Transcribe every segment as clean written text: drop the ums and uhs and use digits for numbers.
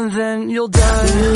and then you'll die.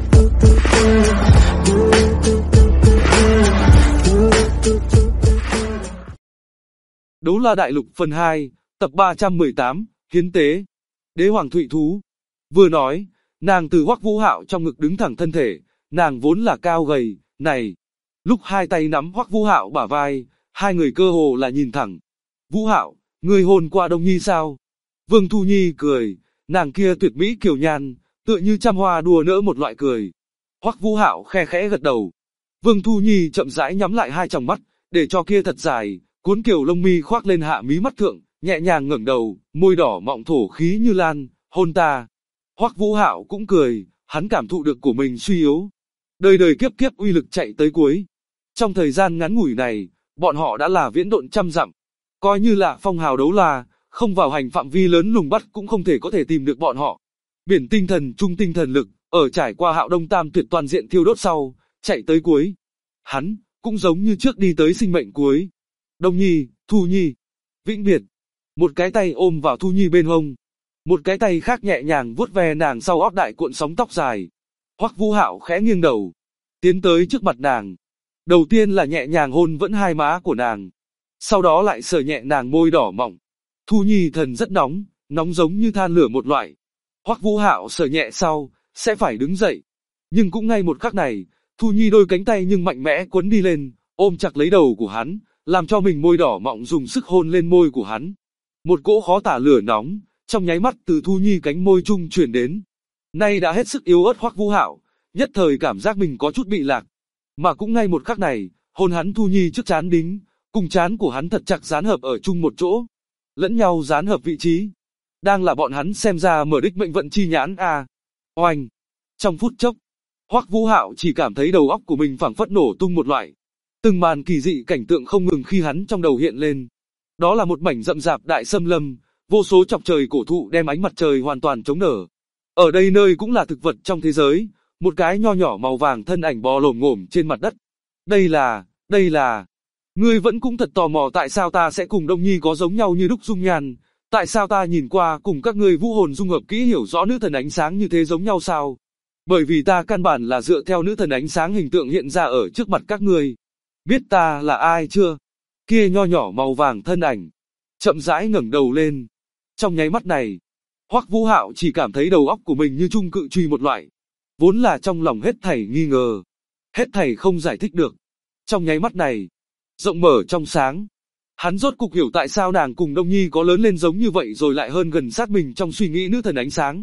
Đấu La Đại Lục phần 2, tập 318, Hiến tế. Đế hoàng Thụy Thú. Vừa nói, nàng từ Hoắc Vũ Hạo trong ngực đứng thẳng thân thể, nàng vốn là cao gầy, này. Lúc hai tay nắm Hoắc Vũ Hạo bả vai, hai người cơ hồ là nhìn thẳng. Vũ Hạo, ngươi hôn qua Đông Nhi sao? Vương Thu Nhi cười, nàng kia tuyệt mỹ kiều nhan, tựa như trăm hoa đua nỡ một loại cười. Hoắc Vũ Hạo khe khẽ gật đầu. Vương Thu Nhi chậm rãi nhắm lại hai tròng mắt, để cho kia thật dài, cuốn kiểu lông mi khoác lên hạ mí mắt thượng, nhẹ nhàng ngẩng đầu, môi đỏ mọng thổ khí như lan, hôn ta. Hoắc Vũ Hạo cũng cười, hắn cảm thụ được của mình suy yếu. Đời đời kiếp kiếp uy lực chạy tới cuối. Trong thời gian ngắn ngủi này, bọn họ đã là viễn độn trăm dặm. Coi như là phong hào đấu la, không vào hành phạm vi lớn lùng bắt cũng không thể có thể tìm được bọn họ. Biển tinh thần trung tinh thần lực, ở trải qua Hạo Đông Tam tuyệt toàn diện thiêu đốt sau, chạy tới cuối. Hắn, cũng giống như trước đi tới sinh mệnh cuối. Đông Nhi, Thu Nhi, vĩnh biệt. Một cái tay ôm vào Thu Nhi bên hông. Một cái tay khác nhẹ nhàng vuốt ve nàng sau ót đại cuộn sóng tóc dài. Hoắc Vũ Hạo khẽ nghiêng đầu, tiến tới trước mặt nàng. Đầu tiên là nhẹ nhàng hôn vẫn hai má của nàng. Sau đó lại sờ nhẹ nàng môi đỏ mọng. Thu Nhi thần rất nóng, nóng giống như than lửa một loại. Hoắc Vũ Hạo sờ nhẹ sau, sẽ phải đứng dậy. Nhưng cũng ngay một khắc này, Thu Nhi đôi cánh tay nhưng mạnh mẽ quấn đi lên, ôm chặt lấy đầu của hắn, làm cho mình môi đỏ mọng dùng sức hôn lên môi của hắn. Một cỗ khó tả lửa nóng, trong nháy mắt từ Thu Nhi cánh môi trung truyền đến. Nay đã hết sức yếu ớt Hoắc Vũ Hạo, nhất thời cảm giác mình có chút bị lạc. Mà cũng ngay một khắc này, hôn hắn Thu Nhi trước trán đính, cùng trán của hắn thật chặt dán hợp ở chung một chỗ. Lẫn nhau dán hợp vị trí. Đang là bọn hắn xem ra mở đích mệnh vận chi nhãn a. Oanh! Trong phút chốc, Hoắc Vũ Hạo chỉ cảm thấy đầu óc của mình phảng phất nổ tung một loại. Từng màn kỳ dị cảnh tượng không ngừng khi hắn trong đầu hiện lên. Đó là một mảnh rậm rạp đại xâm lâm, vô số chọc trời cổ thụ đem ánh mặt trời hoàn toàn chống nở. Ở đây nơi cũng là thực vật trong thế giới, một cái nho nhỏ màu vàng thân ảnh bò lồm ngổm trên mặt đất. Đây là... Ngươi vẫn cũng thật tò mò tại sao ta sẽ cùng Đông Nhi có giống nhau như đúc dung nhan, tại sao ta nhìn qua cùng các ngươi vũ hồn dung hợp kỹ hiểu rõ nữ thần ánh sáng như thế giống nhau sao? Bởi vì ta căn bản là dựa theo nữ thần ánh sáng hình tượng hiện ra ở trước mặt các ngươi. Biết ta là ai chưa? Kia nho nhỏ màu vàng thân ảnh, chậm rãi ngẩng đầu lên. Trong nháy mắt này, Hoắc Vũ Hạo chỉ cảm thấy đầu óc của mình như trung cự truy một loại. Vốn là trong lòng hết thảy nghi ngờ, hết thảy không giải thích được. Trong nháy mắt này, rộng mở trong sáng, hắn rốt cục hiểu tại sao nàng cùng Đông Nhi có lớn lên giống như vậy rồi lại hơn gần sát mình trong suy nghĩ nữ thần ánh sáng.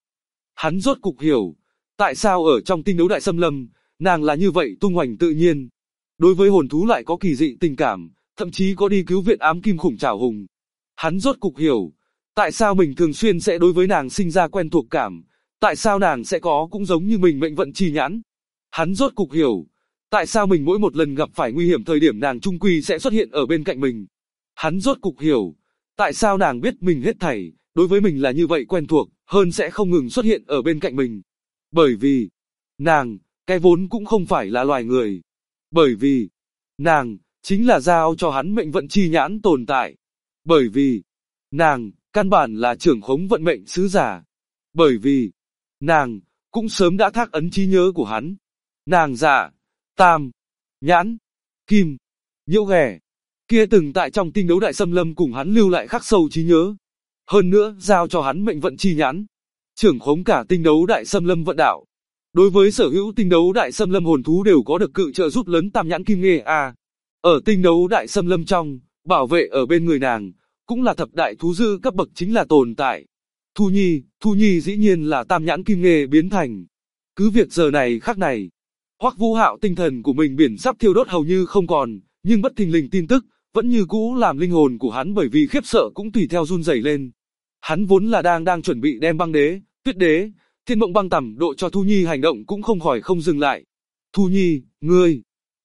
Hắn rốt cục hiểu, tại sao ở trong tinh đấu đại xâm lâm, nàng là như vậy tung hoành tự nhiên. Đối với hồn thú lại có kỳ dị tình cảm, thậm chí có đi cứu viện ám kim khủng trảo hùng. Hắn rốt cục hiểu, tại sao mình thường xuyên sẽ đối với nàng sinh ra quen thuộc cảm, tại sao nàng sẽ có cũng giống như mình mệnh vận chi nhãn. Hắn rốt cục hiểu, tại sao mình mỗi một lần gặp phải nguy hiểm thời điểm nàng trung quy sẽ xuất hiện ở bên cạnh mình. Hắn rốt cục hiểu, tại sao nàng biết mình hết thảy, đối với mình là như vậy quen thuộc, hơn sẽ không ngừng xuất hiện ở bên cạnh mình. Bởi vì, nàng, cái vốn cũng không phải là loài người. Bởi vì, nàng, chính là giao cho hắn mệnh vận chi nhãn tồn tại. Bởi vì, nàng, căn bản là trưởng khống vận mệnh sứ giả. Bởi vì, nàng, cũng sớm đã thác ấn trí nhớ của hắn. Nàng dạ, tam, nhãn, kim, nhiễu ghẻ, kia từng tại trong tinh đấu đại xâm lâm cùng hắn lưu lại khắc sâu trí nhớ. Hơn nữa, giao cho hắn mệnh vận chi nhãn, trưởng khống cả tinh đấu đại xâm lâm vận đạo. Đối với sở hữu tinh đấu đại xâm lâm hồn thú đều có được cự trợ giúp lớn tam nhãn kim nghê a. Ở tinh đấu đại xâm lâm trong, bảo vệ ở bên người nàng, cũng là thập đại thú dư cấp bậc chính là tồn tại. Thu Nhi dĩ nhiên là tam nhãn kim nghê biến thành. Cứ việc giờ này khắc này, Hoắc Vũ Hạo tinh thần của mình biển sắp thiêu đốt hầu như không còn, nhưng bất thình lình tin tức, vẫn như cũ làm linh hồn của hắn bởi vì khiếp sợ cũng tùy theo run rẩy lên. Hắn vốn là đang chuẩn bị đem băng đế, tuyết đế, thiên mộng băng tẩm độ cho Thu Nhi hành động cũng không khỏi không dừng lại. Thu Nhi, ngươi,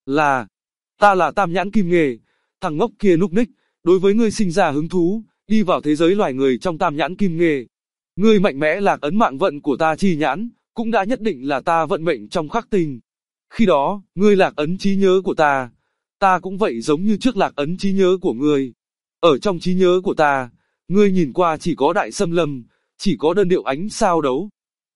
ta là tam nhãn kim nghề, thằng ngốc kia núc ních, đối với ngươi sinh ra hứng thú, đi vào thế giới loài người trong tam nhãn kim nghề. Ngươi mạnh mẽ lạc ấn mạng vận của ta chi nhãn, cũng đã nhất định là ta vận mệnh trong khắc tinh. Khi đó, ngươi lạc ấn trí nhớ của ta cũng vậy giống như trước lạc ấn trí nhớ của ngươi. Ở trong trí nhớ của ta, ngươi nhìn qua chỉ có đại xâm lâm, chỉ có đơn điệu ánh sao đấu.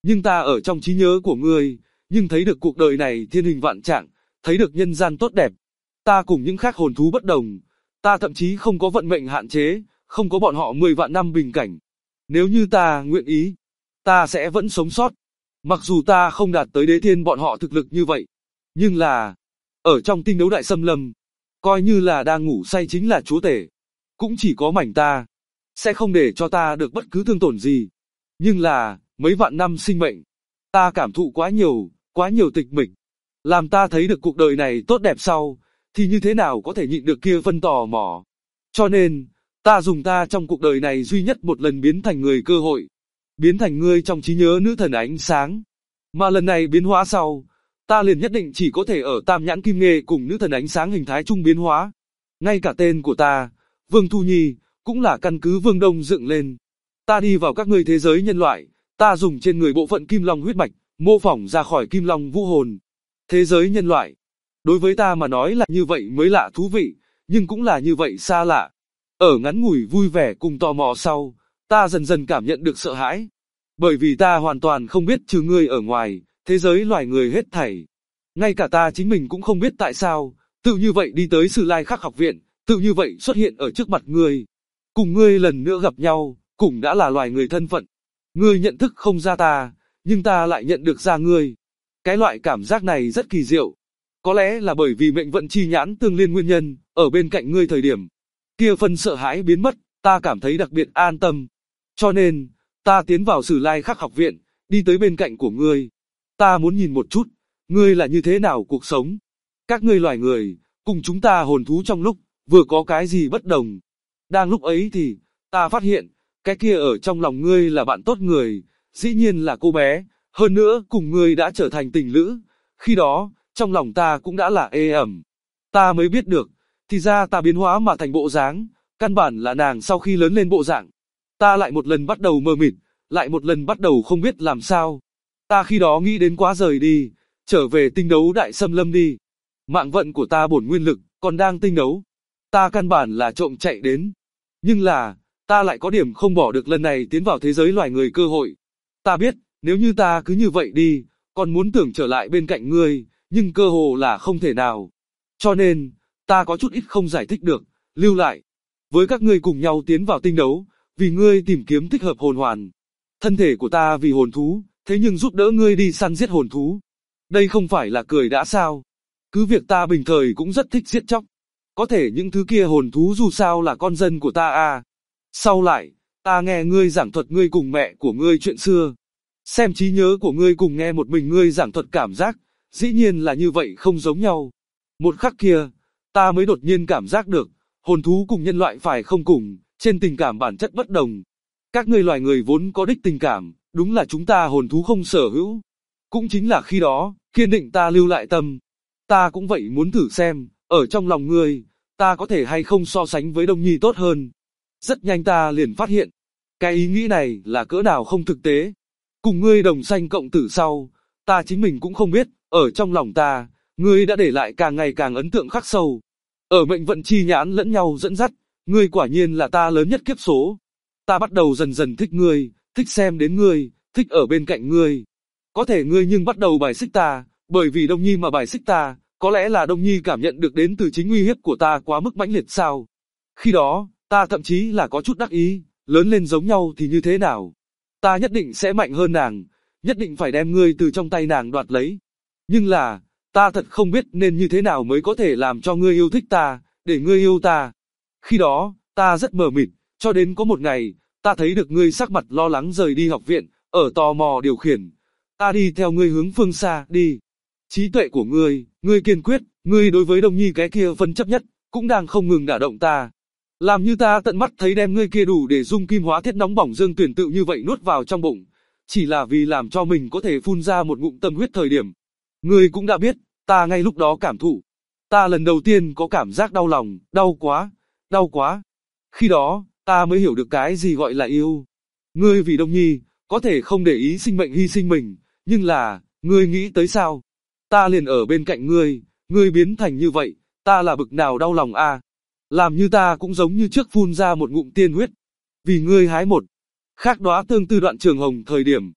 Nhưng ta ở trong trí nhớ của ngươi, nhưng thấy được cuộc đời này thiên hình vạn trạng, thấy được nhân gian tốt đẹp. Ta cùng những khác hồn thú bất đồng, ta thậm chí không có vận mệnh hạn chế, không có bọn họ 10 vạn năm bình cảnh. Nếu như ta nguyện ý, ta sẽ vẫn sống sót. Mặc dù ta không đạt tới đế thiên bọn họ thực lực như vậy, nhưng là, ở trong tinh đấu đại xâm lâm, coi như là đang ngủ say chính là chúa tể. Cũng chỉ có mảnh ta, sẽ không để cho ta được bất cứ thương tổn gì. Nhưng là, mấy vạn năm sinh mệnh, ta cảm thụ quá nhiều tịch mịch. Làm ta thấy được cuộc đời này tốt đẹp sau, thì như thế nào có thể nhịn được kia phân tò mò. Cho nên, ta dùng ta trong cuộc đời này duy nhất một lần biến thành người cơ hội. Biến thành ngươi trong trí nhớ nữ thần ánh sáng. Mà lần này biến hóa sau, ta liền nhất định chỉ có thể ở Tam Nhãn Kim Nghê cùng nữ thần ánh sáng hình thái chung biến hóa. Ngay cả tên của ta, Vương Thu Nhi, cũng là căn cứ Vương Đông dựng lên. Ta đi vào các ngươi thế giới nhân loại, ta dùng trên người bộ phận Kim Long huyết mạch, mô phỏng ra khỏi Kim Long vũ hồn. Thế giới nhân loại, đối với ta mà nói là như vậy mới lạ thú vị, nhưng cũng là như vậy xa lạ. Ở ngắn ngủi vui vẻ cùng tò mò sau, ta dần dần cảm nhận được sợ hãi. Bởi vì ta hoàn toàn không biết trừ ngươi ở ngoài, thế giới loài người hết thảy. Ngay cả ta chính mình cũng không biết tại sao, tự như vậy đi tới Sử Lai Khắc học viện, tự như vậy xuất hiện ở trước mặt ngươi. Cùng ngươi lần nữa gặp nhau, cũng đã là loài người thân phận. Ngươi nhận thức không ra ta, nhưng ta lại nhận được ra ngươi. Cái loại cảm giác này rất kỳ diệu. Có lẽ là bởi vì mệnh vận chi nhãn tương liên nguyên nhân, ở bên cạnh ngươi thời điểm. Kia phần sợ hãi biến mất, ta cảm thấy đặc biệt an tâm. Cho nên, ta tiến vào Sử Lai Khắc học viện, đi tới bên cạnh của ngươi. Ta muốn nhìn một chút, ngươi là như thế nào cuộc sống. Các ngươi loài người, cùng chúng ta hồn thú trong lúc, vừa có cái gì bất đồng. Đang lúc ấy thì, ta phát hiện, cái kia ở trong lòng ngươi là bạn tốt người, dĩ nhiên là cô bé, hơn nữa cùng ngươi đã trở thành tình lữ. Khi đó, trong lòng ta cũng đã là ê ẩm. Ta mới biết được, thì ra ta biến hóa mà thành bộ dáng, căn bản là nàng sau khi lớn lên bộ dạng. Ta lại một lần bắt đầu mờ mịt, lại một lần bắt đầu không biết làm sao. Ta khi đó nghĩ đến quá rời đi, trở về tinh đấu đại xâm lâm đi. Mạng vận của ta bổn nguyên lực, còn đang tinh đấu. Ta căn bản là trộm chạy đến. Nhưng là, ta lại có điểm không bỏ được lần này tiến vào thế giới loài người cơ hội. Ta biết, nếu như ta cứ như vậy đi, còn muốn tưởng trở lại bên cạnh ngươi, nhưng cơ hồ là không thể nào. Cho nên, ta có chút ít không giải thích được, lưu lại. Với các ngươi cùng nhau tiến vào tinh đấu, vì ngươi tìm kiếm thích hợp hồn hoàn. Thân thể của ta vì hồn thú, thế nhưng giúp đỡ ngươi đi săn giết hồn thú. Đây không phải là cười đã sao? Cứ việc ta bình thời cũng rất thích giết chóc. Có thể những thứ kia hồn thú dù sao là con dân của ta à. Sau lại, ta nghe ngươi giảng thuật ngươi cùng mẹ của ngươi chuyện xưa. Xem trí nhớ của ngươi cùng nghe một mình ngươi giảng thuật cảm giác, dĩ nhiên là như vậy không giống nhau. Một khắc kia, ta mới đột nhiên cảm giác được, hồn thú cùng nhân loại phải không cùng, trên tình cảm bản chất bất đồng. Các ngươi loài người vốn có đích tình cảm, đúng là chúng ta hồn thú không sở hữu. Cũng chính là khi đó, kiên định ta lưu lại tâm. Ta cũng vậy muốn thử xem, ở trong lòng ngươi, ta có thể hay không so sánh với Đông Nhi tốt hơn. Rất nhanh ta liền phát hiện, cái ý nghĩ này là cỡ nào không thực tế. Cùng ngươi đồng sanh cộng tử sau, ta chính mình cũng không biết, ở trong lòng ta, ngươi đã để lại càng ngày càng ấn tượng khắc sâu. Ở mệnh vận chi nhãn lẫn nhau dẫn dắt, ngươi quả nhiên là ta lớn nhất kiếp số. Ta bắt đầu dần dần thích ngươi, thích xem đến ngươi, thích ở bên cạnh ngươi. Có thể ngươi nhưng bắt đầu bài xích ta, bởi vì Đông Nhi mà bài xích ta, có lẽ là Đông Nhi cảm nhận được đến từ chính uy hiếp của ta quá mức mãnh liệt sao. Khi đó, ta thậm chí là có chút đắc ý, lớn lên giống nhau thì như thế nào. Ta nhất định sẽ mạnh hơn nàng, nhất định phải đem ngươi từ trong tay nàng đoạt lấy. Nhưng là, ta thật không biết nên như thế nào mới có thể làm cho ngươi yêu thích ta, để ngươi yêu ta. Khi đó, ta rất mờ mịt, cho đến có một ngày, ta thấy được ngươi sắc mặt lo lắng rời đi học viện, ở tò mò điều khiển. Ta đi theo ngươi hướng phương xa, đi. Trí tuệ của ngươi kiên quyết, ngươi đối với Đông Nhi cái kia phân chấp nhất, cũng đang không ngừng đả động ta. Làm như ta tận mắt thấy đem ngươi kia đủ để dung kim hóa thiết nóng bỏng dương tuyển tự như vậy nuốt vào trong bụng. Chỉ là vì làm cho mình có thể phun ra một ngụm tâm huyết thời điểm. Ngươi cũng đã biết, ta ngay lúc đó cảm thụ. Ta lần đầu tiên có cảm giác đau lòng, đau quá, đau quá. Khi đó, ta mới hiểu được cái gì gọi là yêu. Ngươi vì Đông Nhi, có thể không để ý sinh mệnh hy sinh mình, nhưng là, ngươi nghĩ tới sao? Ta liền ở bên cạnh ngươi biến thành như vậy, ta là bực nào đau lòng a. Làm như ta cũng giống như trước phun ra một ngụm tiên huyết. Vì ngươi hái một khác đóa tương tư đoạn trường hồng thời điểm.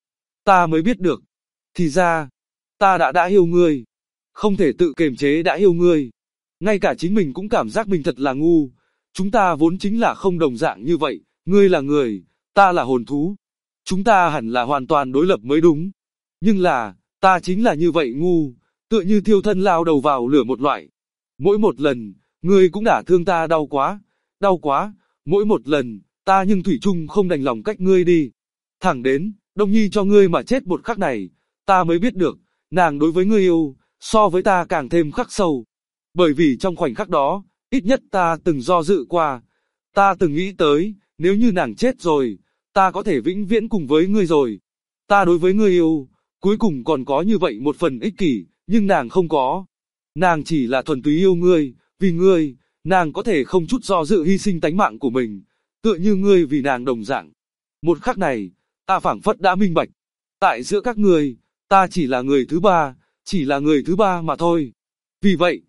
ta mới biết được. Thì ra, ta đã yêu ngươi. Không thể tự kiềm chế đã yêu ngươi. Ngay cả chính mình cũng cảm giác mình thật là ngu. Chúng ta vốn chính là không đồng dạng như vậy, ngươi là người, ta là hồn thú. Chúng ta hẳn là hoàn toàn đối lập mới đúng. Nhưng là, ta chính là như vậy ngu, tựa như thiêu thân lao đầu vào lửa một loại. Mỗi một lần, ngươi cũng đả thương ta đau quá, mỗi một lần, ta nhưng thủy chung không đành lòng cách ngươi đi. Thẳng đến, Đông Nhi cho ngươi mà chết một khắc này, ta mới biết được, nàng đối với ngươi yêu, so với ta càng thêm khắc sâu. Bởi vì trong khoảnh khắc đó, ít nhất ta từng do dự qua. Ta từng nghĩ tới, nếu như nàng chết rồi, ta có thể vĩnh viễn cùng với ngươi rồi. Ta đối với ngươi yêu, cuối cùng còn có như vậy một phần ích kỷ, nhưng nàng không có. Nàng chỉ là thuần túy yêu ngươi, vì ngươi, nàng có thể không chút do dự hy sinh tánh mạng của mình, tựa như ngươi vì nàng đồng dạng. Một khắc này, ta phảng phất đã minh bạch. Tại giữa các ngươi, ta chỉ là người thứ ba mà thôi. Vì vậy,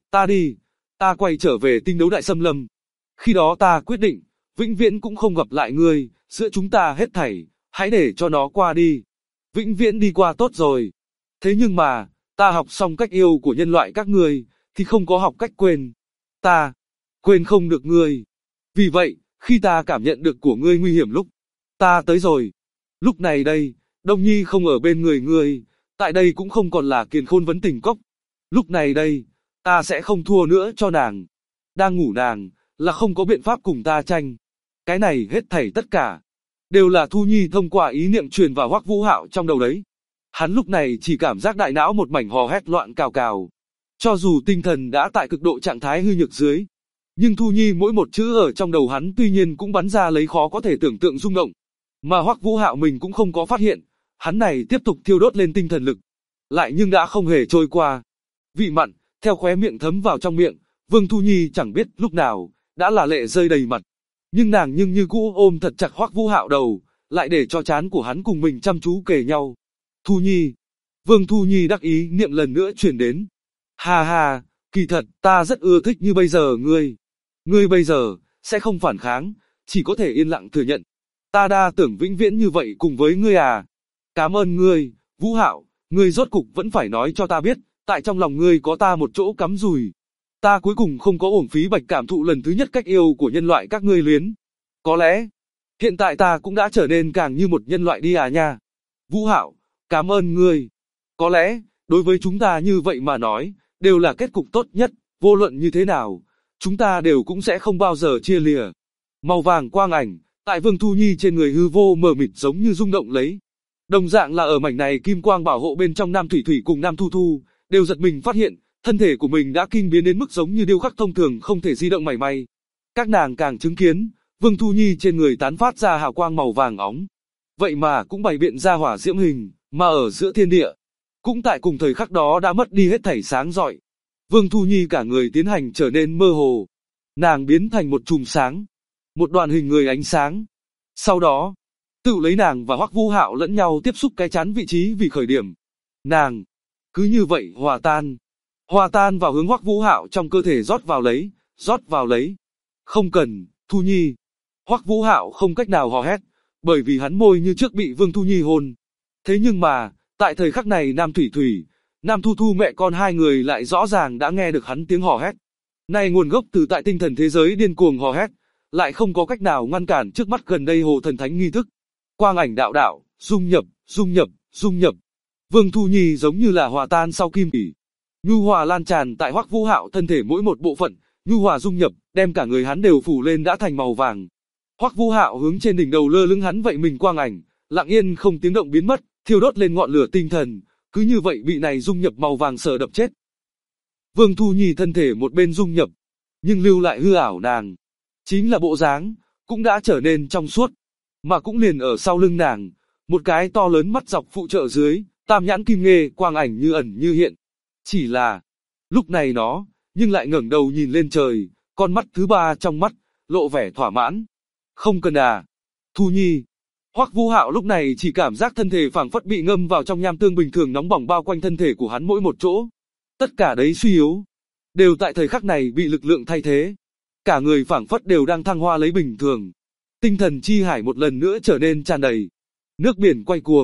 ta quay trở về tinh đấu đại xâm lâm. Khi đó ta quyết định, vĩnh viễn cũng không gặp lại ngươi, giữa chúng ta hết thảy, hãy để cho nó qua đi. Vĩnh viễn đi qua tốt rồi. Thế nhưng mà, ta học xong cách yêu của nhân loại các ngươi, thì không có học cách quên. Ta quên không được ngươi. Vì vậy, khi ta cảm nhận được của ngươi nguy hiểm lúc, ta tới rồi. Lúc này đây, Đông Nhi không ở bên người ngươi, tại đây cũng không còn là Kiền Khôn vấn tình cốc. Lúc này đây, ta sẽ không thua nữa cho nàng. Đang ngủ nàng, là không có biện pháp cùng ta tranh. Cái này hết thảy tất cả, đều là Thu Nhi thông qua ý niệm truyền vào Hoắc Vũ Hạo trong đầu đấy. Hắn lúc này chỉ cảm giác đại não một mảnh hò hét loạn cào cào. Cho dù tinh thần đã tại cực độ trạng thái hư nhược dưới, nhưng Thu Nhi mỗi một chữ ở trong đầu hắn tuy nhiên cũng bắn ra lấy khó có thể tưởng tượng rung động. Mà Hoắc Vũ Hạo mình cũng không có phát hiện, hắn này tiếp tục thiêu đốt lên tinh thần lực. Lại nhưng đã không hề trôi qua. Vị mặn, theo khóe miệng thấm vào trong miệng, Vương Thu Nhi chẳng biết lúc nào, đã là lệ rơi đầy mặt. Nhưng nàng nhưng như cũ ôm thật chặt Hoắc Vũ Hạo đầu, lại để cho trán của hắn cùng mình chăm chú kề nhau. Thu Nhi. Vương Thu Nhi đắc ý niệm lần nữa truyền đến. Ha ha, kỳ thật, ta rất ưa thích như bây giờ ngươi. Ngươi bây giờ, sẽ không phản kháng, chỉ có thể yên lặng thừa nhận. Ta đa tưởng vĩnh viễn như vậy cùng với ngươi à. Cảm ơn ngươi, Vũ Hạo, ngươi rốt cục vẫn phải nói cho ta biết, tại trong lòng ngươi có ta một chỗ cắm rùi. Ta cuối cùng không có uổng phí bạch cảm thụ lần thứ nhất cách yêu của nhân loại các ngươi luyến. Có lẽ, hiện tại ta cũng đã trở nên càng như một nhân loại đi à nha. Vũ Hạo, cảm ơn ngươi. Có lẽ, đối với chúng ta như vậy mà nói, đều là kết cục tốt nhất, vô luận như thế nào, chúng ta đều cũng sẽ không bao giờ chia lìa. Màu vàng quang ảnh, tại Vương Thu Nhi trên người hư vô mờ mịt giống như rung động lấy. Đồng dạng là ở mảnh này kim quang bảo hộ bên trong Nam Thủy Thủy cùng Nam Thu Thu, đều giật mình phát hiện, thân thể của mình đã kinh biến đến mức giống như điêu khắc thông thường không thể di động mảy may. Các nàng càng chứng kiến, Vương Thu Nhi trên người tán phát ra hào quang màu vàng óng. Vậy mà cũng bày biện ra hỏa diễm hình, mà ở giữa thiên địa, cũng tại cùng thời khắc đó đã mất đi hết thảy sáng rọi. Vương Thu Nhi cả người tiến hành trở nên mơ hồ. Nàng biến thành một chùm sáng, một đoàn hình người ánh sáng. Sau đó, tự lấy nàng và Hoắc Vũ Hạo lẫn nhau tiếp xúc cái chán vị trí vì khởi điểm. Nàng cứ như vậy hòa tan vào hướng Hoắc Vũ Hạo trong cơ thể rót vào lấy. Không cần, Thu Nhi. Hoắc Vũ Hạo không cách nào hò hét, bởi vì hắn môi như trước bị Vương Thu Nhi hôn. Thế nhưng mà, tại thời khắc này Nam Thủy Thủy, Nam Thu Thu mẹ con hai người lại rõ ràng đã nghe được hắn tiếng hò hét. Này nguồn gốc từ tại tinh thần thế giới điên cuồng hò hét, lại không có cách nào ngăn cản trước mắt gần đây hồ thần thánh nghi thức. Quang ảnh đạo đạo, dung nhập. Vương Thu Nhi giống như là hòa tan sau kim chỉ. Nhu hòa lan tràn tại Hoắc Vũ Hạo thân thể mỗi một bộ phận, nhu hòa dung nhập, đem cả người hắn đều phủ lên đã thành màu vàng. Hoắc Vũ Hạo hướng trên đỉnh đầu lơ lửng hắn vậy mình quang ảnh, lặng yên không tiếng động biến mất, thiêu đốt lên ngọn lửa tinh thần, cứ như vậy bị này dung nhập màu vàng sờ đập chết. Vương Thu Nhi thân thể một bên dung nhập, nhưng lưu lại hư ảo nàng, chính là bộ dáng, cũng đã trở nên trong suốt, mà cũng liền ở sau lưng nàng, một cái to lớn mắt dọc phụ trợ dưới, tam nhãn kim nghê, quang ảnh như ẩn như hiện. Chỉ là, lúc này nó, nhưng lại ngẩng đầu nhìn lên trời, con mắt thứ ba trong mắt, lộ vẻ thỏa mãn. Không cần à, Thu Nhi. Hoắc Vũ Hạo lúc này chỉ cảm giác thân thể phảng phất bị ngâm vào trong nham tương bình thường nóng bỏng bao quanh thân thể của hắn mỗi một chỗ. Tất cả đấy suy yếu, đều tại thời khắc này bị lực lượng thay thế. Cả người phảng phất đều đang thăng hoa lấy bình thường. Tinh thần chi hải một lần nữa trở nên tràn đầy. Nước biển quay cuồng,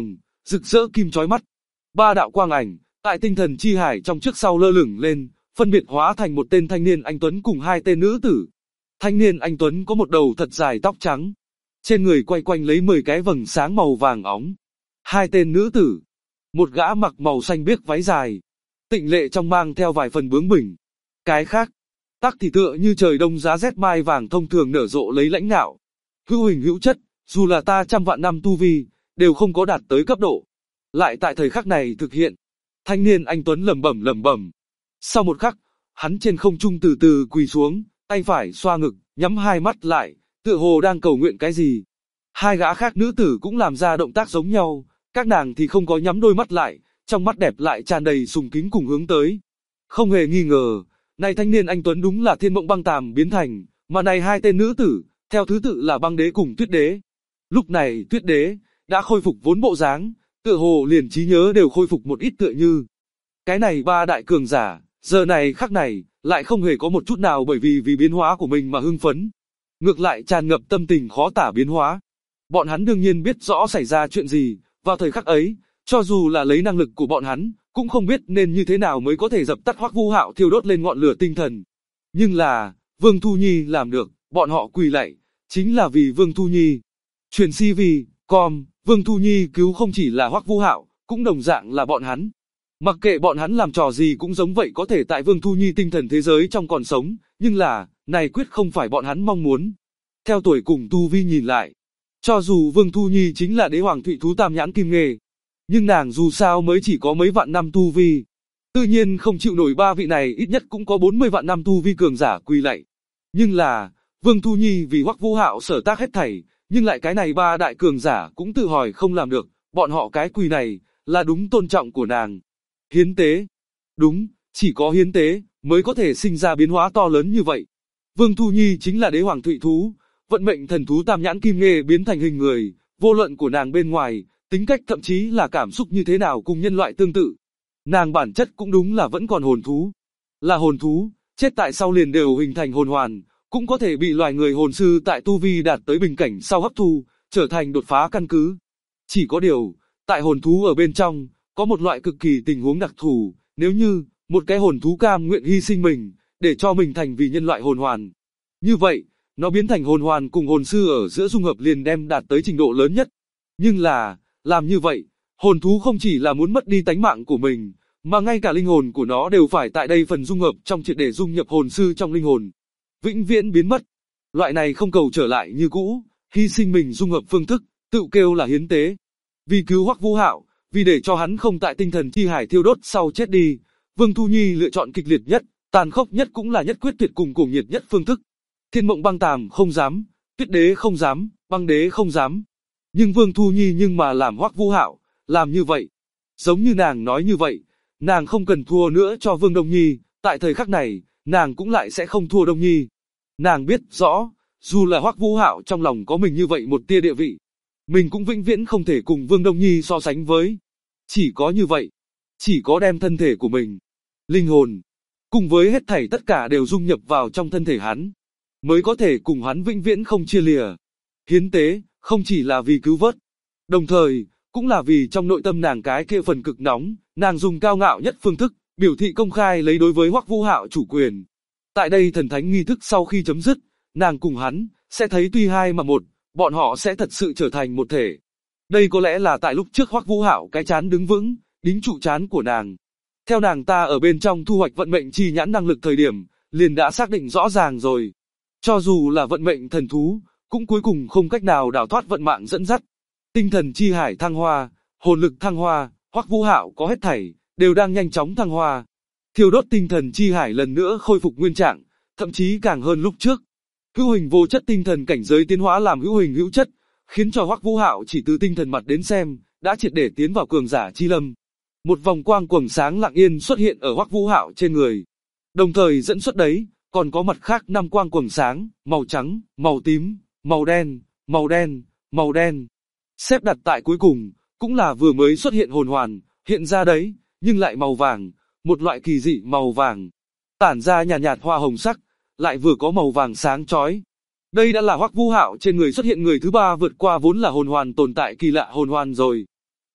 rực rỡ kim chói mắt. Ba đạo quang ảnh tại tinh thần chi hải trong trước sau lơ lửng lên, phân biệt hóa thành một tên thanh niên anh tuấn cùng hai tên nữ tử. Thanh niên anh tuấn có một đầu thật dài tóc trắng, trên người quay quanh lấy 10 cái vầng sáng màu vàng óng. Hai tên nữ tử, một gã mặc màu xanh biếc váy dài, tịnh lệ trong mang theo vài phần bướng bỉnh. Cái khác, tắc thì tựa như trời đông giá rét mai vàng thông thường nở rộ lấy lãnh ngạo. Hữu hình hữu chất, dù là ta trăm vạn năm tu vi, đều không có đạt tới cấp độ. Lại tại thời khắc này thực hiện. Thanh niên anh tuấn lẩm bẩm. Sau một khắc, hắn trên không trung từ từ quỳ xuống, tay phải xoa ngực, nhắm hai mắt lại, tựa hồ đang cầu nguyện cái gì. Hai gã khác nữ tử cũng làm ra động tác giống nhau, các nàng thì không có nhắm đôi mắt lại, trong mắt đẹp lại tràn đầy sùng kính cùng hướng tới. Không hề nghi ngờ, này thanh niên anh tuấn đúng là Thiên Mộng Băng Tàm biến thành, mà này hai tên nữ tử, theo thứ tự là Băng Đế cùng Tuyết Đế. Lúc này Tuyết Đế đã khôi phục vốn bộ dáng, tựa hồ liền trí nhớ đều khôi phục một ít tựa như. Cái này ba đại cường giả, giờ này khắc này, lại không hề có một chút nào bởi vì biến hóa của mình mà hưng phấn. Ngược lại tràn ngập tâm tình khó tả biến hóa. Bọn hắn đương nhiên biết rõ xảy ra chuyện gì, vào thời khắc ấy, cho dù là lấy năng lực của bọn hắn, cũng không biết nên như thế nào mới có thể dập tắt Hoắc Vu Hạo thiêu đốt lên ngọn lửa tinh thần. Nhưng là, Vương Thu Nhi làm được, bọn họ quỳ lạy, chính là vì Vương Thu Nhi. Truyền CV.com, Vương Thu Nhi cứu không chỉ là Hoắc Vu Hạo, cũng đồng dạng là bọn hắn. Mặc kệ bọn hắn làm trò gì cũng giống vậy có thể tại Vương Thu Nhi tinh thần thế giới trong còn sống, nhưng là, này quyết không phải bọn hắn mong muốn. Theo tuổi cùng tu vi nhìn lại, cho dù Vương Thu Nhi chính là đế hoàng thụy thú tam nhãn kim nghề, nhưng nàng dù sao mới chỉ có mấy vạn năm tu vi. Tự nhiên không chịu nổi ba vị này ít nhất cũng có 40 vạn năm tu vi cường giả quỳ lạy. Nhưng là, Vương Thu Nhi vì Hoắc Vu Hạo sở tác hết thảy, nhưng lại cái này ba đại cường giả cũng tự hỏi không làm được, bọn họ cái quỳ này, là đúng tôn trọng của nàng. Hiến tế. Đúng, chỉ có hiến tế, mới có thể sinh ra biến hóa to lớn như vậy. Vương Thu Nhi chính là đế hoàng thụy thú, vận mệnh thần thú tam nhãn kim nghê biến thành hình người, vô luận của nàng bên ngoài, tính cách thậm chí là cảm xúc như thế nào cùng nhân loại tương tự. Nàng bản chất cũng đúng là vẫn còn hồn thú. Là hồn thú, chết tại sau liền đều hình thành hồn hoàn, cũng có thể bị loài người hồn sư tại tu vi đạt tới bình cảnh sau hấp thu, trở thành đột phá căn cứ. Chỉ có điều, tại hồn thú ở bên trong, có một loại cực kỳ tình huống đặc thù, nếu như, một cái hồn thú cam nguyện hy sinh mình, để cho mình thành vì nhân loại hồn hoàn. Như vậy, nó biến thành hồn hoàn cùng hồn sư ở giữa dung hợp liền đem đạt tới trình độ lớn nhất. Nhưng là, làm như vậy, hồn thú không chỉ là muốn mất đi tánh mạng của mình, mà ngay cả linh hồn của nó đều phải tại đây phần dung hợp trong triệt để dung nhập hồn sư trong linh hồn. Vĩnh viễn biến mất. Loại này không cầu trở lại như cũ, hy sinh mình dung hợp phương thức, tự kêu là hiến tế. Vì cứu Hoắc Vu Hạo, vì để cho hắn không tại tinh thần chi hải thiêu đốt sau chết đi, Vương Thu Nhi lựa chọn kịch liệt nhất, tàn khốc nhất cũng là nhất quyết tuyệt cùng cuồng nhiệt nhất phương thức. Thiên Mộng Băng Tàm không dám, Tuyết Đế không dám, Băng Đế không dám. Nhưng Vương Thu Nhi nhưng mà làm Hoắc Vu Hạo, làm như vậy. Giống như nàng nói như vậy, nàng không cần thua nữa cho Vương Đông Nhi, tại thời khắc này, nàng cũng lại sẽ không thua Đông Nhi. Nàng biết rõ, dù là Hoắc Vu Hạo trong lòng có mình như vậy một tia địa vị, mình cũng vĩnh viễn không thể cùng Vương Đông Nhi so sánh với. Chỉ có như vậy, chỉ có đem thân thể của mình, linh hồn, cùng với hết thảy tất cả đều dung nhập vào trong thân thể hắn, mới có thể cùng hắn vĩnh viễn không chia lìa. Hiến tế, không chỉ là vì cứu vớt, đồng thời, cũng là vì trong nội tâm nàng cái kia phần cực nóng, nàng dùng cao ngạo nhất phương thức, biểu thị công khai lấy đối với Hoắc Vu Hạo chủ quyền. Tại đây thần thánh nghi thức sau khi chấm dứt, nàng cùng hắn, sẽ thấy tuy hai mà một, bọn họ sẽ thật sự trở thành một thể. Đây có lẽ là tại lúc trước Hoắc Vu Hạo cái chán đứng vững, đính trụ chán của nàng. Theo nàng ta ở bên trong thu hoạch vận mệnh chi nhãn năng lực thời điểm, liền đã xác định rõ ràng rồi. Cho dù là vận mệnh thần thú, cũng cuối cùng không cách nào đào thoát vận mạng dẫn dắt. Tinh thần chi hải thăng hoa, hồn lực thăng hoa, Hoắc Vu Hạo có hết thảy, đều đang nhanh chóng thăng hoa. Thiêu đốt tinh thần chi hải lần nữa khôi phục nguyên trạng, thậm chí càng hơn lúc trước. Hữu hình vô chất tinh thần cảnh giới tiến hóa làm hữu hình hữu chất, khiến cho Hoắc Vu Hạo chỉ từ tinh thần mặt đến xem, đã triệt để tiến vào cường giả chi lâm. Một vòng quang quầng sáng lặng yên xuất hiện ở Hoắc Vu Hạo trên người. Đồng thời dẫn xuất đấy, còn có mặt khác 5 quang quầng sáng, màu trắng, màu tím, màu đen, màu đen, màu đen. Xếp đặt tại cuối cùng, cũng là vừa mới xuất hiện hồn hoàn, hiện ra đấy, nhưng lại màu vàng, một loại kỳ dị màu vàng. Tản ra nhàn nhạt hoa hồng sắc, lại vừa có màu vàng sáng chói. Đây đã là Hoắc Vu Hạo trên người xuất hiện người thứ ba vượt qua vốn là hồn hoàn tồn tại kỳ lạ hồn hoàn rồi.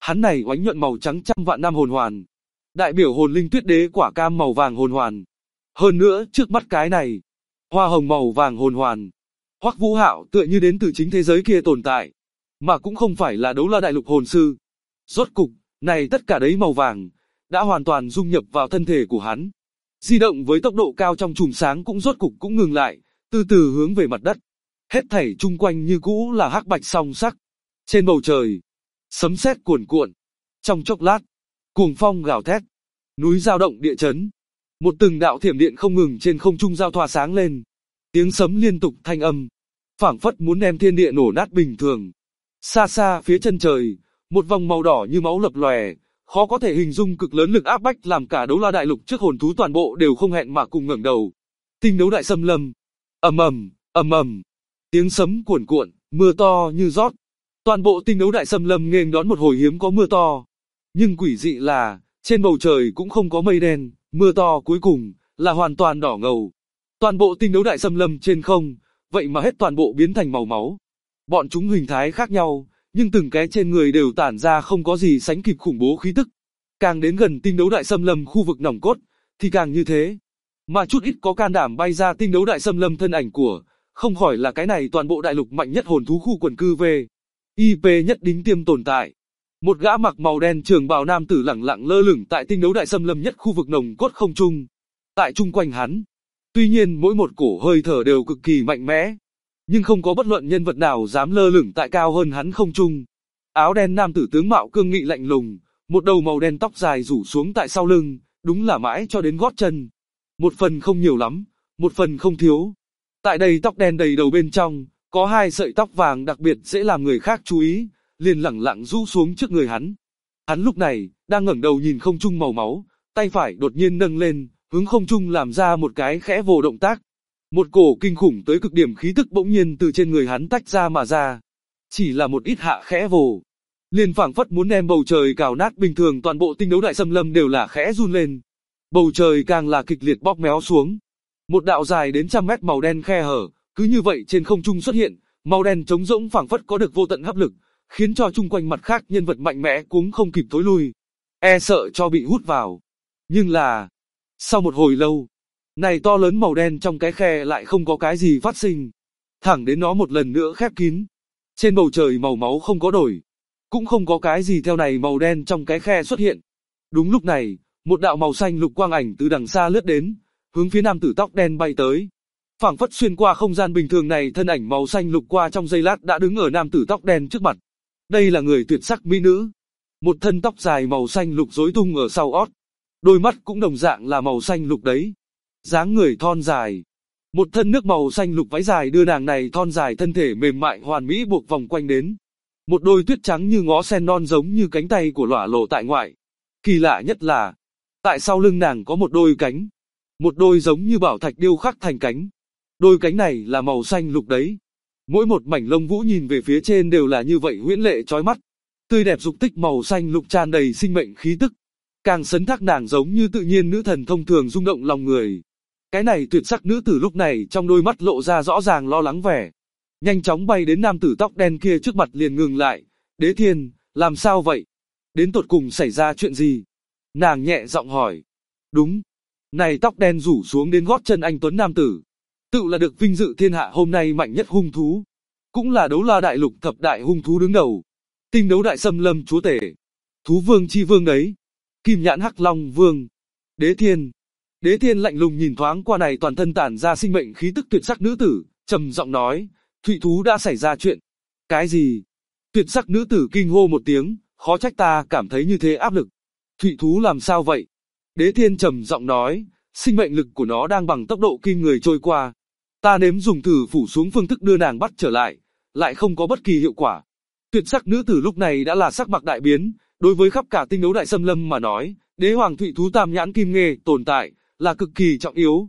Hắn này oánh nhuận màu trắng trăm vạn năm hồn hoàn, đại biểu hồn linh tuyết đế quả cam màu vàng hồn hoàn. Hơn nữa, trước mắt cái này, hoa hồng màu vàng hồn hoàn. Hoắc Vũ Hạo tựa như đến từ chính thế giới kia tồn tại, mà cũng không phải là Đấu La Đại Lục hồn sư. Rốt cục, này tất cả đấy màu vàng, đã hoàn toàn dung nhập vào thân thể của hắn. Di động với tốc độ cao trong chùm sáng cũng rốt cục cũng ngừng lại, từ từ hướng về mặt đất. Hết thảy chung quanh như cũ là hắc bạch song sắc. Trên bầu trời, sấm sét cuồn cuộn. Trong chốc lát, cuồng phong gào thét, núi dao động địa chấn. Một từng đạo thiểm điện không ngừng trên không trung giao thoa sáng lên. Tiếng sấm liên tục thanh âm, phảng phất muốn đem thiên địa nổ nát bình thường. Xa xa phía chân trời, một vòng màu đỏ như máu lập lòe, khó có thể hình dung cực lớn lực áp bách làm cả Đấu La Đại Lục trước hồn thú toàn bộ đều không hẹn mà cùng ngẩng đầu. Tinh đấu đại xâm lâm, ầm ầm, ầm ầm, tiếng sấm cuồn cuộn, mưa to như rót. Toàn bộ tinh đấu đại xâm lâm nghênh đón một hồi hiếm có mưa to. Nhưng quỷ dị là, trên bầu trời cũng không có mây đen, mưa to cuối cùng là hoàn toàn đỏ ngầu. Toàn bộ tinh đấu đại xâm lâm trên không, vậy mà hết toàn bộ biến thành màu máu. Bọn chúng hình thái khác nhau, nhưng từng cái trên người đều tản ra không có gì sánh kịp khủng bố khí tức. Càng đến gần tinh đấu đại xâm lâm khu vực nòng cốt, thì càng như thế. Mà chút ít có can đảm bay ra tinh đấu đại xâm lâm thân ảnh của, không khỏi là cái này toàn bộ đại lục mạnh nhất hồn thú khu quần cư về. IP nhất đính tiêm tồn tại. Một gã mặc màu đen trường bào nam tử lẳng lặng lơ lửng tại tinh đấu đại xâm lâm nhất khu vực nòng cốt không trung. Tại chung quanh hắn, tuy nhiên mỗi một cổ hơi thở đều cực kỳ mạnh mẽ, nhưng không có bất luận nhân vật nào dám lơ lửng tại cao hơn hắn không trung. Áo đen nam tử tướng mạo cương nghị lạnh lùng, một đầu màu đen tóc dài rủ xuống tại sau lưng, đúng là mãi cho đến gót chân. Một phần không nhiều lắm, một phần không thiếu. Tại đây tóc đen đầy đầu bên trong, có hai sợi tóc vàng đặc biệt dễ làm người khác chú ý, liền lẳng lặng rũ xuống trước người hắn. Hắn lúc này, đang ngẩng đầu nhìn không trung màu máu, tay phải đột nhiên nâng lên, hướng không trung làm ra một cái khẽ vồ động tác. Một cổ kinh khủng tới cực điểm khí tức bỗng nhiên từ trên người hắn tách ra mà ra. Chỉ là một ít hạ khẽ vồ, liền phảng phất muốn đem bầu trời cào nát bình thường, toàn bộ tinh đấu đại xâm lâm đều là khẽ run lên. Bầu trời càng là kịch liệt bóp méo xuống. Một đạo dài đến trăm mét màu đen khe hở, cứ như vậy trên không trung xuất hiện, màu đen trống rỗng phảng phất có được vô tận hấp lực, khiến cho chung quanh mặt khác nhân vật mạnh mẽ cũng không kịp thối lui, e sợ cho bị hút vào. Nhưng là, sau một hồi lâu, này to lớn màu đen trong cái khe lại không có cái gì phát sinh, thẳng đến nó một lần nữa khép kín. Trên bầu trời màu máu không có đổi, cũng không có cái gì theo này màu đen trong cái khe xuất hiện. Đúng lúc này, một đạo màu xanh lục quang ảnh từ đằng xa lướt đến, hướng phía nam tử tóc đen bay tới. Phảng phất xuyên qua không gian bình thường này, thân ảnh màu xanh lục qua trong giây lát đã đứng ở nam tử tóc đen trước mặt. Đây là người tuyệt sắc mỹ nữ, một thân tóc dài màu xanh lục rối tung ở sau ót, đôi mắt cũng đồng dạng là màu xanh lục đấy. Dáng người thon dài, một thân nước màu xanh lục váy dài đưa nàng này thon dài thân thể mềm mại hoàn mỹ buộc vòng quanh đến. Một đôi tuyết trắng như ngó sen non giống như cánh tay của lỏa lộ tại ngoại. Kỳ lạ nhất là, tại sau lưng nàng có một đôi cánh, một đôi giống như bảo thạch điêu khắc thành cánh. Đôi cánh này là màu xanh lục đấy. Mỗi một mảnh lông vũ nhìn về phía trên đều là như vậy huyễn lệ chói mắt. Tươi đẹp dục tích màu xanh lục tràn đầy sinh mệnh khí tức. Càng sấn thác nàng giống như tự nhiên nữ thần thông thường rung động lòng người. Cái này tuyệt sắc nữ tử lúc này trong đôi mắt lộ ra rõ ràng lo lắng vẻ. Nhanh chóng bay đến nam tử tóc đen kia trước mặt liền ngừng lại. Đế Thiên, làm sao vậy? Đến tột cùng xảy ra chuyện gì? Nàng nhẹ giọng hỏi. Đúng. Này tóc đen rủ xuống đến gót chân anh tuấn nam tử. Tự là được vinh dự thiên hạ hôm nay mạnh nhất hung thú. Cũng là Đấu La Đại Lục thập đại hung thú đứng đầu. Tinh đấu đại xâm lâm chúa tể. Thú vương chi vương đấy. Kim nhãn hắc long vương. Đế Thiên. Đế Thiên lạnh lùng nhìn thoáng qua này toàn thân tản ra sinh mệnh khí tức tuyệt sắc nữ tử, trầm giọng nói, Thụy thú đã xảy ra chuyện. Cái gì? Tuyệt sắc nữ tử kinh hô một tiếng, khó trách ta cảm thấy như thế áp lực. Thụy thú làm sao vậy? Đế Thiên trầm giọng nói, sinh mệnh lực của nó đang bằng tốc độ kinh người trôi qua. Ta nếm dùng thử phủ xuống phương thức đưa nàng bắt trở lại không có bất kỳ hiệu quả. Tuyệt sắc nữ tử lúc này đã là sắc mặt đại biến, đối với khắp cả tinh đấu đại xâm lâm mà nói, đế hoàng thụy thú tam nhãn kim nghê tồn tại là cực kỳ trọng yếu.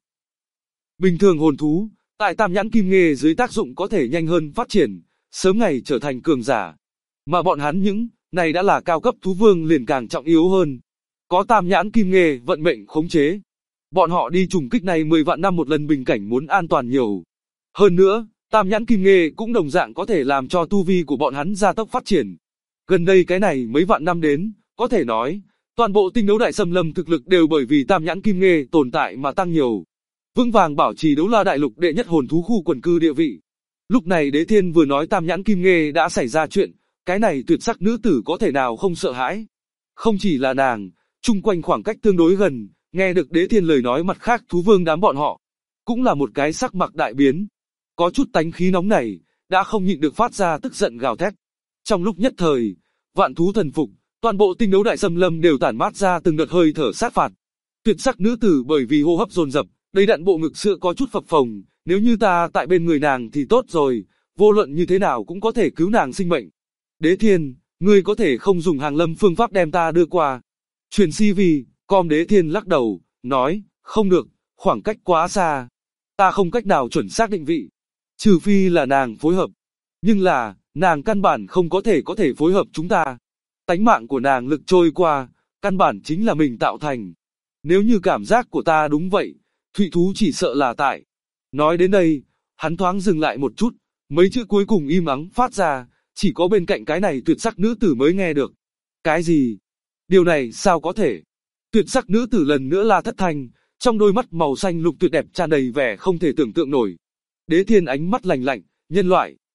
Bình thường hồn thú, tại tam nhãn kim nghê dưới tác dụng có thể nhanh hơn phát triển, sớm ngày trở thành cường giả. Mà bọn hắn những này đã là cao cấp thú vương liền càng trọng yếu hơn. Có tam nhãn kim nghê vận mệnh khống chế. Bọn họ đi trùng kích này 10 vạn năm một lần bình cảnh muốn an toàn nhiều. Hơn nữa, tam nhãn kim nghê cũng đồng dạng có thể làm cho tu vi của bọn hắn gia tốc phát triển. Gần đây cái này mấy vạn năm đến, có thể nói, toàn bộ tinh đấu đại xâm lâm thực lực đều bởi vì Tam Nhãn Kim Nghê tồn tại mà tăng nhiều. Vững vàng bảo trì Đấu La đại lục đệ nhất hồn thú khu quần cư địa vị. Lúc này Đế Thiên vừa nói Tam Nhãn Kim Nghê đã xảy ra chuyện, cái này tuyệt sắc nữ tử có thể nào không sợ hãi. Không chỉ là nàng, chung quanh khoảng cách tương đối gần, nghe được Đế Thiên lời nói mặt khác thú vương đám bọn họ, cũng là một cái sắc mặt đại biến. Có chút tánh khí nóng này, đã không nhịn được phát ra tức giận gào thét. Trong lúc nhất thời, vạn thú thần phục, toàn bộ tinh đấu đại xâm lâm đều tản mát ra từng đợt hơi thở sát phạt. Tuyệt sắc nữ tử bởi vì hô hấp dồn dập, đầy đặn bộ ngực sữa có chút phập phồng, nếu như ta tại bên người nàng thì tốt rồi, vô luận như thế nào cũng có thể cứu nàng sinh mệnh. Đế Thiên, ngươi có thể không dùng hàng lâm phương pháp đem ta đưa qua. Truyền CV, Đế Thiên lắc đầu, nói, không được, khoảng cách quá xa. Ta không cách nào chuẩn xác định vị. Trừ phi là nàng phối hợp. Nhưng là, nàng căn bản không có thể phối hợp chúng ta. Tánh mạng của nàng lực trôi qua, căn bản chính là mình tạo thành. Nếu như cảm giác của ta đúng vậy, Thụy thú chỉ sợ là tại. Nói đến đây, hắn thoáng dừng lại một chút, mấy chữ cuối cùng im ắng phát ra, chỉ có bên cạnh cái này tuyệt sắc nữ tử mới nghe được. Cái gì? Điều này sao có thể? Tuyệt sắc nữ tử lần nữa la thất thanh, trong đôi mắt màu xanh lục tuyệt đẹp tràn đầy vẻ không thể tưởng tượng nổi. Đế Thiên ánh mắt lạnh lạnh, nhân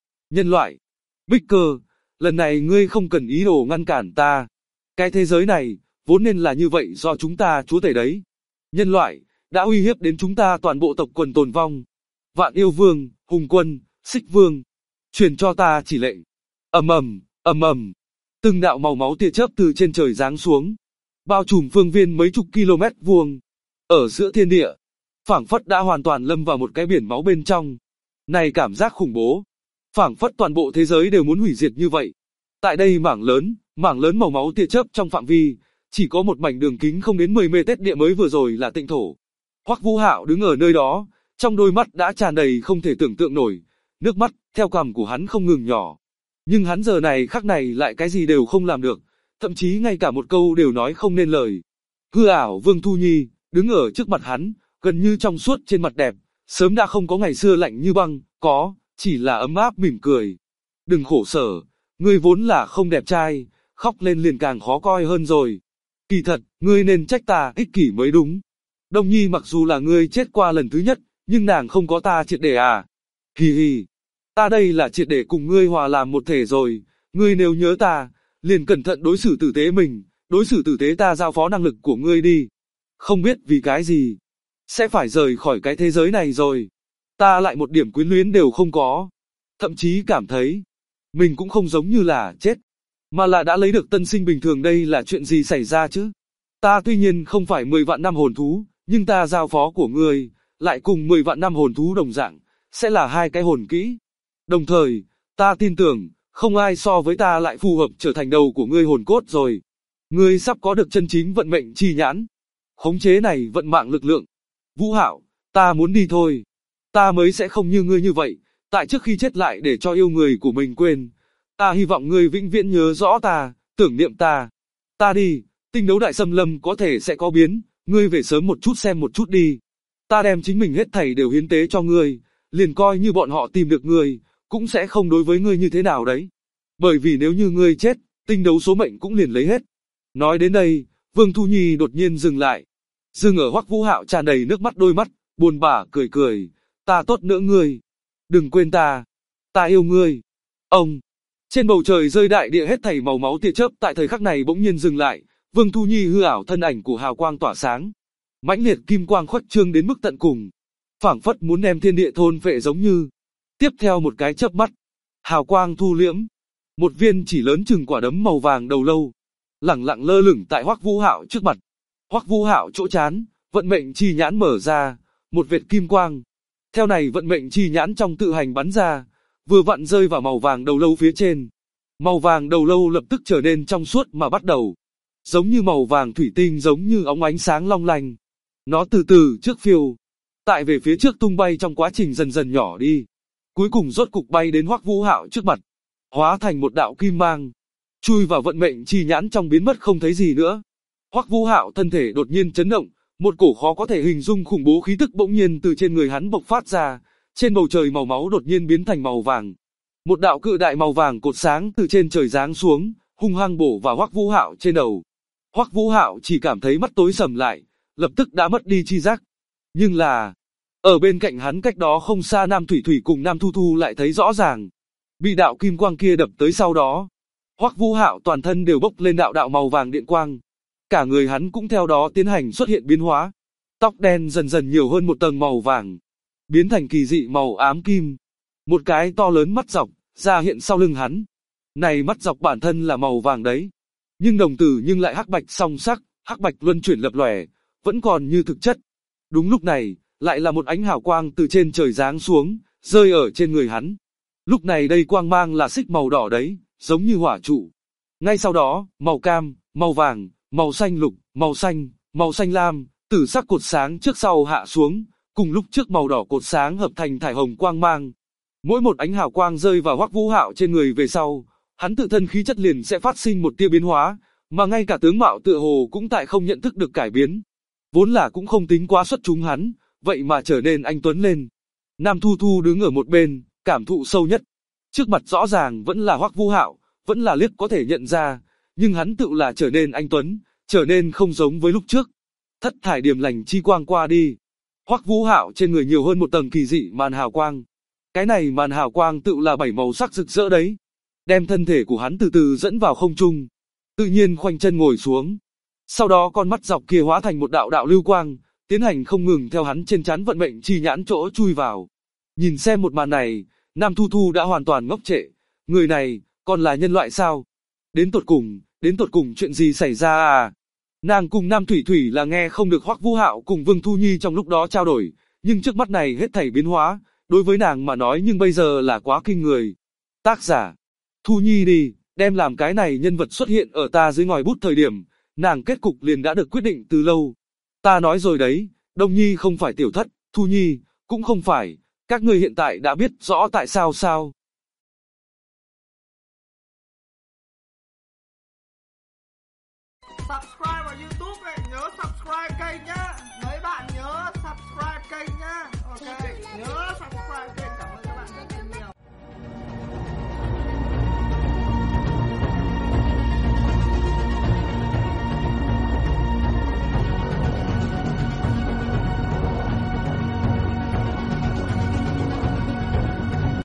loại, Bích Cơ, lần này ngươi không cần ý đồ ngăn cản ta. Cái thế giới này, vốn nên là như vậy do chúng ta chúa tể đấy. Nhân loại, đã uy hiếp đến chúng ta toàn bộ tộc quần tồn vong. Vạn Yêu Vương, Hùng Quân, Xích Vương, truyền cho ta chỉ lệnh. Ầm ầm, từng đạo màu máu tia chớp từ trên trời giáng xuống, bao trùm phương viên mấy chục km vuông. Ở giữa thiên địa, phảng phất đã hoàn toàn lâm vào một cái biển máu bên trong. Này cảm giác khủng bố, phảng phất toàn bộ thế giới đều muốn hủy diệt như vậy. Tại đây mảng lớn màu máu tia chớp trong phạm vi, chỉ có một mảnh đường kính không đến 10 mét địa mới vừa rồi là tịnh thổ. Hoắc Vũ Hạo đứng ở nơi đó, trong đôi mắt đã tràn đầy không thể tưởng tượng nổi, nước mắt theo cằm của hắn không ngừng nhỏ. Nhưng hắn giờ này khắc này lại cái gì đều không làm được, thậm chí ngay cả một câu đều nói không nên lời. Hư ảo Vương Thu Nhi, đứng ở trước mặt hắn, gần như trong suốt trên mặt đẹp, sớm đã không có ngày xưa lạnh như băng, chỉ là ấm áp mỉm cười. Đừng khổ sở, ngươi vốn là không đẹp trai, khóc lên liền càng khó coi hơn rồi. Kỳ thật, ngươi nên trách ta ích kỷ mới đúng. Đông Nhi mặc dù là ngươi chết qua lần thứ nhất, nhưng nàng không có ta triệt để à. Hì hì, ta đây là triệt để cùng ngươi hòa làm một thể rồi, ngươi nếu nhớ ta, liền cẩn thận đối xử tử tế mình, đối xử tử tế ta giao phó năng lực của ngươi đi. Không biết vì cái gì, sẽ phải rời khỏi cái thế giới này rồi. Ta lại một điểm quyến luyến đều không có. Thậm chí cảm thấy, mình cũng không giống như là chết, mà là đã lấy được tân sinh bình thường. Đây là chuyện gì xảy ra chứ? Ta tuy nhiên không phải 10 vạn năm hồn thú, nhưng ta giao phó của ngươi, lại cùng 10 vạn năm hồn thú đồng dạng, sẽ là hai cái hồn kỹ. Đồng thời, ta tin tưởng, không ai so với ta lại phù hợp trở thành đầu của ngươi hồn cốt rồi. Ngươi sắp có được chân chính vận mệnh chi nhãn. Khống chế này vận mạng lực lượng. Vũ Hạo, ta muốn đi thôi. Ta mới sẽ không như ngươi như vậy, tại trước khi chết lại để cho yêu người của mình quên. Ta hy vọng ngươi vĩnh viễn nhớ rõ ta, tưởng niệm ta. Ta đi, tinh đấu đại xâm lâm có thể sẽ có biến, ngươi về sớm một chút xem một chút đi. Ta đem chính mình hết thảy đều hiến tế cho ngươi, liền coi như bọn họ tìm được ngươi, cũng sẽ không đối với ngươi như thế nào đấy. Bởi vì nếu như ngươi chết, tinh đấu số mệnh cũng liền lấy hết. Nói đến đây, Vương Thu Nhi đột nhiên dừng lại. Dừng ở Hoắc Vũ Hạo tràn đầy nước mắt đôi mắt, buồn bã cười cười. Ta tốt nữa ngươi. Đừng quên ta. Ta yêu ngươi. Ông. Trên bầu trời rơi đại địa hết thảy màu máu tia chớp tại thời khắc này bỗng nhiên dừng lại. Vương Thu Nhi hư ảo thân ảnh của hào quang tỏa sáng. Mãnh liệt kim quang khuếch trương đến mức tận cùng. Phảng phất muốn đem thiên địa thôn phệ giống như. Tiếp theo một cái chớp mắt. Hào quang thu liễm. Một viên chỉ lớn chừng quả đấm màu vàng đầu lâu. Lẳng lặng lơ lửng tại Hoắc Vũ Hạo trước mặt. Hoắc Vũ Hạo chỗ trán, vận mệnh chi nhãn mở ra, một vệt kim quang. Theo này vận mệnh chi nhãn trong tự hành bắn ra, vừa vặn rơi vào màu vàng đầu lâu phía trên. Màu vàng đầu lâu lập tức trở nên trong suốt mà bắt đầu, giống như màu vàng thủy tinh, giống như óng ánh sáng long lanh. Nó từ từ trước phiêu, tại về phía trước tung bay trong quá trình dần dần nhỏ đi. Cuối cùng rốt cục bay đến Hoắc Vũ Hạo trước mặt, hóa thành một đạo kim mang, chui vào vận mệnh chi nhãn trong biến mất không thấy gì nữa. Hoắc Vũ Hạo thân thể đột nhiên chấn động, một cổ khó có thể hình dung khủng bố khí tức bỗng nhiên từ trên người hắn bộc phát ra, trên bầu trời màu máu đột nhiên biến thành màu vàng. Một đạo cự đại màu vàng cột sáng từ trên trời giáng xuống, hung hăng bổ vào Hoắc Vũ Hạo trên đầu. Hoắc Vũ Hạo chỉ cảm thấy mắt tối sầm lại, lập tức đã mất đi chi giác. Nhưng là, ở bên cạnh hắn cách đó không xa Nam Thủy Thủy cùng Nam Thu Thu lại thấy rõ ràng. Bị đạo kim quang kia đập tới sau đó, Hoắc Vũ Hạo toàn thân đều bốc lên đạo đạo màu vàng điện quang. Cả người hắn cũng theo đó tiến hành xuất hiện biến hóa. Tóc đen dần dần nhiều hơn một tầng màu vàng, biến thành kỳ dị màu ám kim. Một cái to lớn mắt dọc ra hiện sau lưng hắn. Này mắt dọc bản thân là màu vàng đấy, nhưng đồng tử nhưng lại hắc bạch song sắc, hắc bạch luân chuyển lập lòe, vẫn còn như thực chất. Đúng lúc này, lại là một ánh hào quang từ trên trời giáng xuống, rơi ở trên người hắn. Lúc này đây quang mang là xích màu đỏ đấy, giống như hỏa trụ. Ngay sau đó, màu cam, màu vàng, màu xanh lục, màu xanh lam, tử sắc cột sáng trước sau hạ xuống, cùng lúc trước màu đỏ cột sáng hợp thành thải hồng quang mang. Mỗi một ánh hào quang rơi vào Hoắc Vũ Hạo trên người về sau, hắn tự thân khí chất liền sẽ phát sinh một tia biến hóa, mà ngay cả tướng mạo tựa hồ cũng tại không nhận thức được cải biến. Vốn là cũng không tính quá xuất chúng hắn, vậy mà trở nên anh tuấn lên. Nam Thu Thu đứng ở một bên, cảm thụ sâu nhất. Trước mặt rõ ràng vẫn là Hoắc Vũ Hạo, vẫn là liếc có thể nhận ra, nhưng hắn tự là trở nên anh tuấn, trở nên không giống với lúc trước. Thất thải điềm lành chi quang qua đi, Hoắc Vũ Hạo trên người nhiều hơn một tầng kỳ dị màn hào quang. Cái này màn hào quang tự là 7 màu sắc rực rỡ đấy, đem thân thể của hắn từ từ dẫn vào không trung, tự nhiên khoanh chân ngồi xuống. Sau đó con mắt dọc kia hóa thành một đạo đạo lưu quang, tiến hành không ngừng theo hắn trên trán vận mệnh chi nhãn chỗ chui vào. Nhìn xem một màn này, Nam Thu Thu đã hoàn toàn ngốc trệ, người này, còn là nhân loại sao? Đến tột cùng chuyện gì xảy ra à? Nàng cùng Nam Thủy Thủy là nghe không được Hoắc Vũ Hạo cùng Vương Thu Nhi trong lúc đó trao đổi, nhưng trước mắt này hết thảy biến hóa, đối với nàng mà nói nhưng bây giờ là quá kinh người. Tác giả, Thu Nhi đi, đem làm cái này nhân vật xuất hiện ở ta dưới ngòi bút thời điểm, nàng kết cục liền đã được quyết định từ lâu. Ta nói rồi đấy, Đông Nhi không phải tiểu thất, Thu Nhi, cũng không phải, các ngươi hiện tại đã biết rõ tại sao sao. Subscribe vào YouTube này, nhớ subscribe kênh nhá. Mấy bạn nhớ subscribe kênh nhá. Ok, nhớ subscribe kênh.